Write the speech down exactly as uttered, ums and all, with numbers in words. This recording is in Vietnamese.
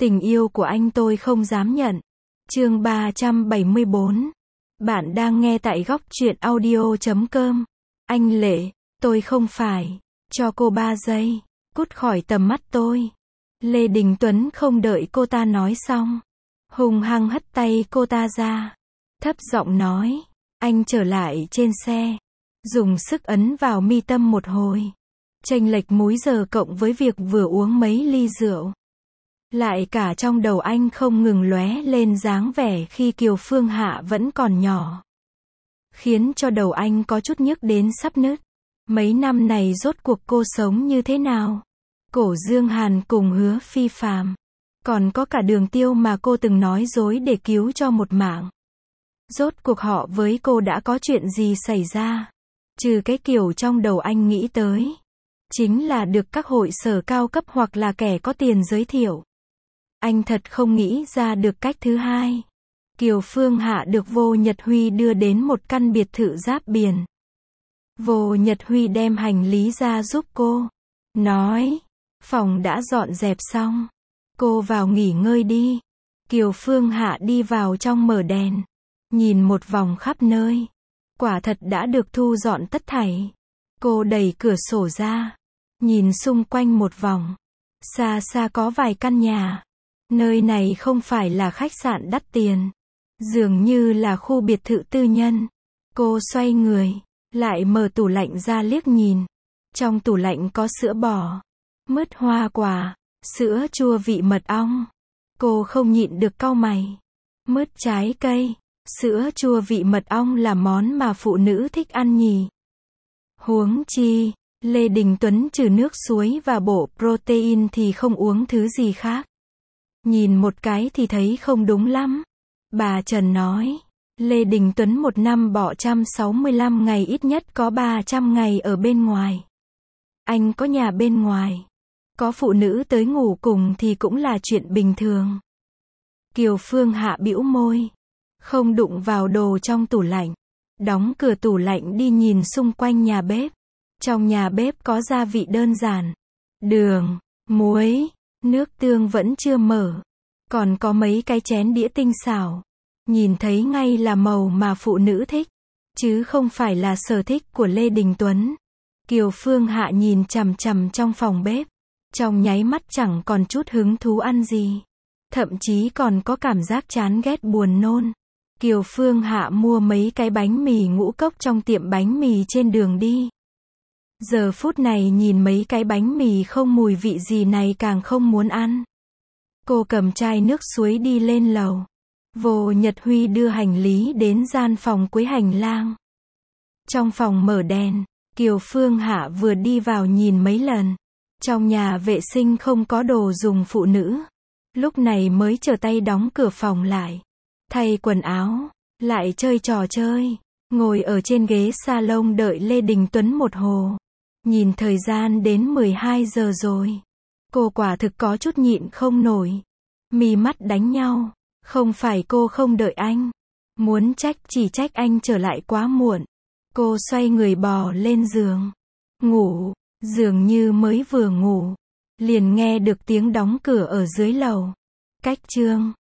Tình yêu của anh tôi không dám nhận. Chương ba trăm bảy mươi bốn. Bạn đang nghe tại góc truyện audio chấm com. Anh Lệ, tôi không phải. Cho cô ba giây. Cút khỏi tầm mắt tôi. Lê Đình Tuấn không đợi cô ta nói xong. Hùng hăng hất tay cô ta ra. Thấp giọng nói. Anh trở lại trên xe. Dùng sức ấn vào mi tâm một hồi. Chênh lệch múi giờ cộng với việc vừa uống mấy ly rượu. Lại cả trong đầu anh không ngừng lóe lên dáng vẻ khi Kiều Phương Hạ vẫn còn nhỏ. Khiến cho đầu anh có chút nhức đến sắp nứt. Mấy năm này rốt cuộc cô sống như thế nào? Cổ Dương Hàn cùng Hứa Phi Phàm. Còn có cả Đường Tiêu mà cô từng nói dối để cứu cho một mạng. Rốt cuộc họ với cô đã có chuyện gì xảy ra? Trừ cái kiểu trong đầu anh nghĩ tới. Chính là được các hội sở cao cấp hoặc là kẻ có tiền giới thiệu. Anh thật không nghĩ ra được cách thứ hai. Kiều Phương Hạ được Vô Nhật Huy đưa đến một căn biệt thự giáp biển. Vô Nhật Huy đem hành lý ra giúp cô. Nói, phòng đã dọn dẹp xong. Cô vào nghỉ ngơi đi. Kiều Phương Hạ đi vào trong mở đèn. Nhìn một vòng khắp nơi. Quả thật đã được thu dọn tất thảy. Cô đẩy cửa sổ ra. Nhìn xung quanh một vòng. Xa xa có vài căn nhà. Nơi này không phải là khách sạn đắt tiền. Dường như là khu biệt thự tư nhân. Cô xoay người. Lại mở tủ lạnh ra liếc nhìn. Trong tủ lạnh có sữa bò. Mứt hoa quả. Sữa chua vị mật ong. Cô không nhịn được cau mày. Mứt trái cây. Sữa chua vị mật ong là món mà phụ nữ thích ăn nhỉ. Huống chi, Lê Đình Tuấn trừ nước suối và bổ protein thì không uống thứ gì khác. Nhìn một cái thì thấy không đúng lắm. Bà Trần nói, Lê Đình Tuấn một năm bỏ một trăm sáu mươi lăm ngày ít nhất có ba trăm ngày ở bên ngoài. Anh có nhà bên ngoài. Có phụ nữ tới ngủ cùng thì cũng là chuyện bình thường. Kiều Phương Hạ bĩu môi. Không đụng vào đồ trong tủ lạnh. Đóng cửa tủ lạnh đi nhìn xung quanh nhà bếp. Trong nhà bếp có gia vị đơn giản. Đường, muối, nước tương vẫn chưa mở. Còn có mấy cái chén đĩa tinh xảo. Nhìn thấy ngay là màu mà phụ nữ thích. Chứ không phải là sở thích của Lê Đình Tuấn. Kiều Phương Hạ nhìn chằm chằm trong phòng bếp. Trong nháy mắt chẳng còn chút hứng thú ăn gì. Thậm chí còn có cảm giác chán ghét buồn nôn. Kiều Phương Hạ mua mấy cái bánh mì ngũ cốc trong tiệm bánh mì trên đường đi. Giờ phút này nhìn mấy cái bánh mì không mùi vị gì này càng không muốn ăn. Cô cầm chai nước suối đi lên lầu. Vô Nhật Huy đưa hành lý đến gian phòng cuối hành lang. Trong phòng mở đèn, Kiều Phương Hạ vừa đi vào nhìn mấy lần. Trong nhà vệ sinh không có đồ dùng phụ nữ. Lúc này mới trở tay đóng cửa phòng lại. Thay quần áo, lại chơi trò chơi. Ngồi ở trên ghế salon đợi Lê Đình Tuấn một hồ. Nhìn thời gian đến mười hai giờ rồi. Cô quả thực có chút nhịn không nổi. Mí mắt đánh nhau. Không phải cô không đợi anh. Muốn trách chỉ trách anh trở lại quá muộn. Cô xoay người bò lên giường. Ngủ, dường như mới vừa ngủ. Liền nghe được tiếng đóng cửa ở dưới lầu. Cách chương.